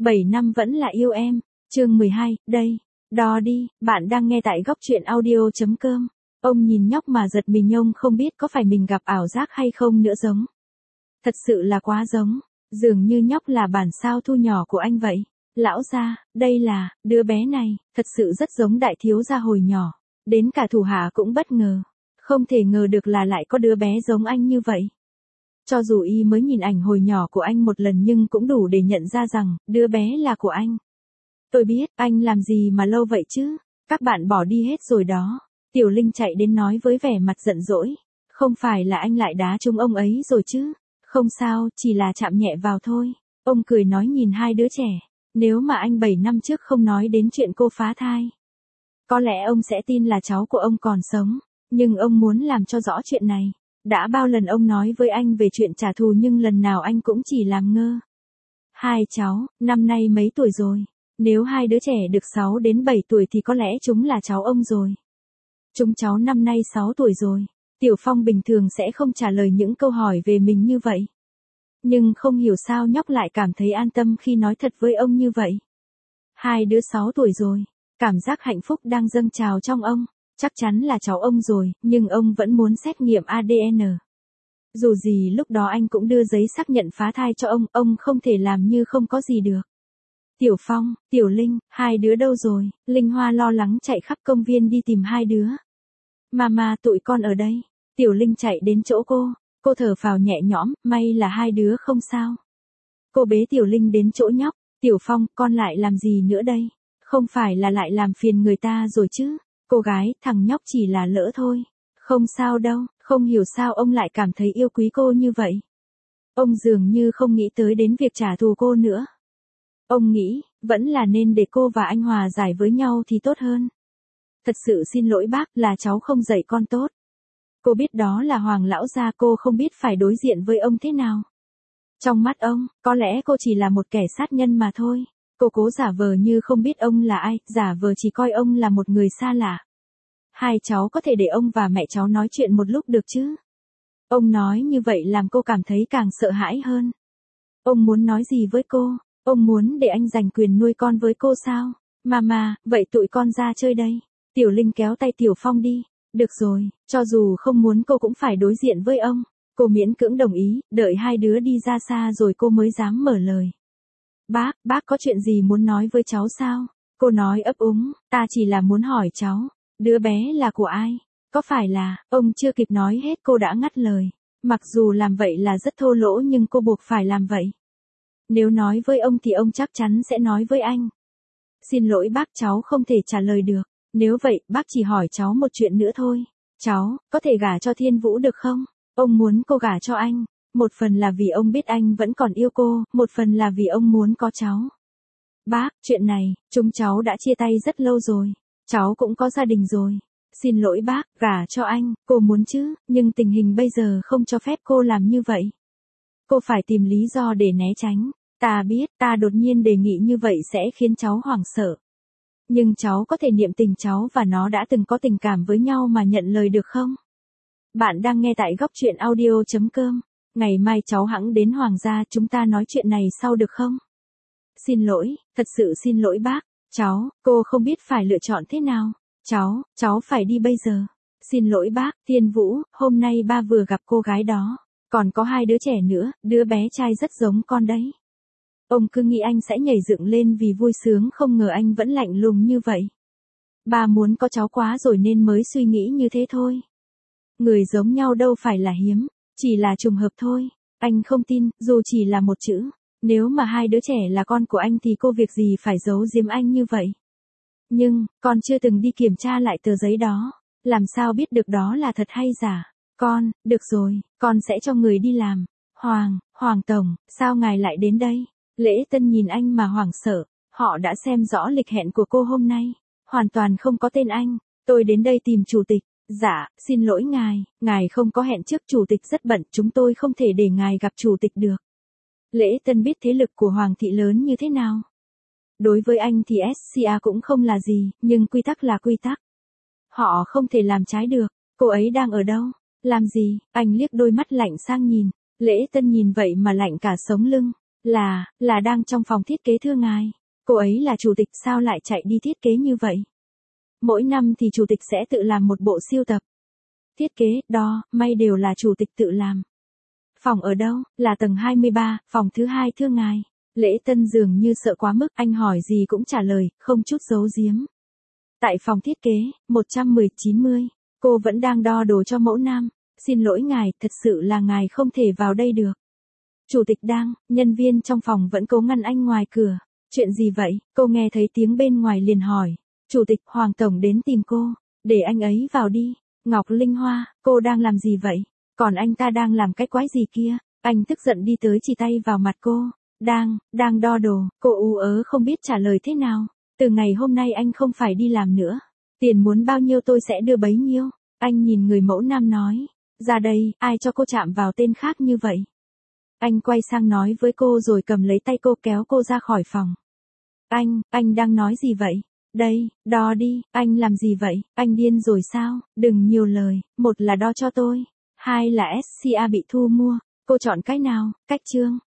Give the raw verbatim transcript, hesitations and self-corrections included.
bảy năm vẫn là yêu em. Chương mười hai, đây. Đo đi, bạn đang nghe tại góc truyện audio.com. Ông nhìn nhóc mà giật mình, ông không biết có phải mình gặp ảo giác hay không nữa, giống. Thật sự là quá giống, dường như nhóc là bản sao thu nhỏ của anh vậy. Lão gia, đây là, đứa bé này, thật sự rất giống đại thiếu gia hồi nhỏ. Đến cả thủ hạ cũng bất ngờ. Không thể ngờ được là lại có đứa bé giống anh như vậy. Cho dù y mới nhìn ảnh hồi nhỏ của anh một lần nhưng cũng đủ để nhận ra rằng, đứa bé là của anh. Tôi biết, anh làm gì mà lâu vậy chứ? Các bạn bỏ đi hết rồi đó. Tiểu Linh chạy đến nói với vẻ mặt giận dỗi. Không phải là anh lại đá trúng ông ấy rồi chứ? Không sao, chỉ là chạm nhẹ vào thôi. Ông cười nói nhìn hai đứa trẻ. Nếu mà anh bảy năm trước không nói đến chuyện cô phá thai, có lẽ ông sẽ tin là cháu của ông còn sống. Nhưng ông muốn làm cho rõ chuyện này. Đã bao lần ông nói với anh về chuyện trả thù nhưng lần nào anh cũng chỉ làm ngơ. Hai cháu, năm nay mấy tuổi rồi? Nếu hai đứa trẻ được sáu đến bảy tuổi thì có lẽ chúng là cháu ông rồi. Chúng cháu năm nay sáu tuổi rồi. Tiểu Phong bình thường sẽ không trả lời những câu hỏi về mình như vậy. Nhưng không hiểu sao nhóc lại cảm thấy an tâm khi nói thật với ông như vậy. Hai đứa sáu tuổi rồi. Cảm giác hạnh phúc đang dâng trào trong ông. Chắc chắn là cháu ông rồi, nhưng ông vẫn muốn xét nghiệm a đê en. Dù gì lúc đó anh cũng đưa giấy xác nhận phá thai cho ông, ông không thể làm như không có gì được. Tiểu Phong, Tiểu Linh, hai đứa đâu rồi? Linh Hoa lo lắng chạy khắp công viên đi tìm hai đứa. Mama, tụi con ở đây. Tiểu Linh chạy đến chỗ cô. Cô thở phào nhẹ nhõm, may là hai đứa không sao. Cô bế Tiểu Linh đến chỗ nhóc. Tiểu Phong, con lại làm gì nữa đây? Không phải là lại làm phiền người ta rồi chứ? Cô gái, thằng nhóc chỉ là lỡ thôi. Không sao đâu, không hiểu sao ông lại cảm thấy yêu quý cô như vậy. Ông dường như không nghĩ tới đến việc trả thù cô nữa. Ông nghĩ, vẫn là nên để cô và anh hòa giải với nhau thì tốt hơn. Thật sự xin lỗi bác, là cháu không dạy con tốt. Cô biết đó là Hoàng lão gia, cô không biết phải đối diện với ông thế nào. Trong mắt ông, có lẽ cô chỉ là một kẻ sát nhân mà thôi. Cô cố giả vờ như không biết ông là ai, giả vờ chỉ coi ông là một người xa lạ. Hai cháu có thể để ông và mẹ cháu nói chuyện một lúc được chứ? Ông nói như vậy làm cô cảm thấy càng sợ hãi hơn. Ông muốn nói gì với cô? Ông muốn để anh giành quyền nuôi con với cô sao? Mama, vậy tụi con ra chơi đây. Tiểu Linh kéo tay Tiểu Phong đi. Được rồi, cho dù không muốn cô cũng phải đối diện với ông. Cô miễn cưỡng đồng ý, đợi hai đứa đi ra xa rồi cô mới dám mở lời. Bác, bác có chuyện gì muốn nói với cháu sao? Cô nói ấp úng, ta chỉ là muốn hỏi cháu, đứa bé là của ai? Có phải là, ông chưa kịp nói hết cô đã ngắt lời. Mặc dù làm vậy là rất thô lỗ nhưng cô buộc phải làm vậy. Nếu nói với ông thì ông chắc chắn sẽ nói với anh. Xin lỗi bác, cháu không thể trả lời được. Nếu vậy, bác chỉ hỏi cháu một chuyện nữa thôi. Cháu, có thể gả cho Thiên Vũ được không? Ông muốn cô gả cho anh. Một phần là vì ông biết anh vẫn còn yêu cô, một phần là vì ông muốn có cháu. Bác, chuyện này, chúng cháu đã chia tay rất lâu rồi. Cháu cũng có gia đình rồi. Xin lỗi bác, gả cho anh, cô muốn chứ, nhưng tình hình bây giờ không cho phép cô làm như vậy. Cô phải tìm lý do để né tránh. Ta biết, ta đột nhiên đề nghị như vậy sẽ khiến cháu hoảng sợ. Nhưng cháu có thể niệm tình cháu và nó đã từng có tình cảm với nhau mà nhận lời được không? Bạn đang nghe tại góc truyện audio.com. Ngày mai cháu hẵng đến Hoàng gia, chúng ta nói chuyện này sau được không? Xin lỗi, thật sự xin lỗi bác. Cháu, cô không biết phải lựa chọn thế nào. Cháu, cháu phải đi bây giờ. Xin lỗi bác, Thiên Vũ, hôm nay ba vừa gặp cô gái đó. Còn có hai đứa trẻ nữa, đứa bé trai rất giống con đấy. Ông cứ nghĩ anh sẽ nhảy dựng lên vì vui sướng, không ngờ anh vẫn lạnh lùng như vậy. Ba muốn có cháu quá rồi nên mới suy nghĩ như thế thôi. Người giống nhau đâu phải là hiếm, chỉ là trùng hợp thôi. Anh không tin, dù chỉ là một chữ. Nếu mà hai đứa trẻ là con của anh thì cô việc gì phải giấu giếm anh như vậy. Nhưng, con chưa từng đi kiểm tra lại tờ giấy đó. Làm sao biết được đó là thật hay giả? Con, được rồi, con sẽ cho người đi làm. Hoàng, Hoàng Tổng, sao ngài lại đến đây? Lễ Tân nhìn anh mà hoảng sợ. Họ đã xem rõ lịch hẹn của cô hôm nay. Hoàn toàn không có tên anh. Tôi đến đây tìm chủ tịch. Dạ, xin lỗi ngài, ngài không có hẹn trước, chủ tịch rất bận, chúng tôi không thể để ngài gặp chủ tịch được. Lễ Tân biết thế lực của Hoàng thị lớn như thế nào. Đối với anh thì ét xê a cũng không là gì, nhưng quy tắc là quy tắc. Họ không thể làm trái được. Cô ấy đang ở đâu? Làm gì? Anh liếc đôi mắt lạnh sang nhìn. Lễ Tân nhìn vậy mà lạnh cả sống lưng. Là, là đang trong phòng thiết kế thưa ngài. Cô ấy là chủ tịch sao lại chạy đi thiết kế như vậy? Mỗi năm thì chủ tịch sẽ tự làm một bộ siêu tập. Thiết kế, đo, may đều là chủ tịch tự làm. Phòng ở đâu? Là tầng hai mươi ba, phòng thứ hai thưa ngài. Lễ Tân dường như sợ quá mức, anh hỏi gì cũng trả lời, không chút giấu giếm. Tại phòng thiết kế, một trăm mười chín mươi, cô vẫn đang đo đồ cho mẫu nam. Xin lỗi ngài, thật sự là ngài không thể vào đây được. Chủ tịch đang, nhân viên trong phòng vẫn cố ngăn anh ngoài cửa. Chuyện gì vậy? Cô nghe thấy tiếng bên ngoài liền hỏi. Chủ tịch, Hoàng Tổng đến tìm cô. Để anh ấy vào đi. Ngọc Linh Hoa, cô đang làm gì vậy? Còn anh ta đang làm cái quái gì kia? Anh tức giận đi tới chỉ tay vào mặt cô. Đang, đang đo đồ. Cô ú ớ không biết trả lời thế nào. Từ ngày hôm nay anh không phải đi làm nữa. Tiền muốn bao nhiêu tôi sẽ đưa bấy nhiêu. Anh nhìn người mẫu nam nói. Ra đây, ai cho cô chạm vào tên khác như vậy? Anh quay sang nói với cô rồi cầm lấy tay cô kéo cô ra khỏi phòng. Anh, anh đang nói gì vậy? Đây, đo đi, anh làm gì vậy? Anh điên rồi sao? Đừng nhiều lời, một là đo cho tôi, hai là ét xê a bị thu mua, cô chọn cái nào? Cách chương.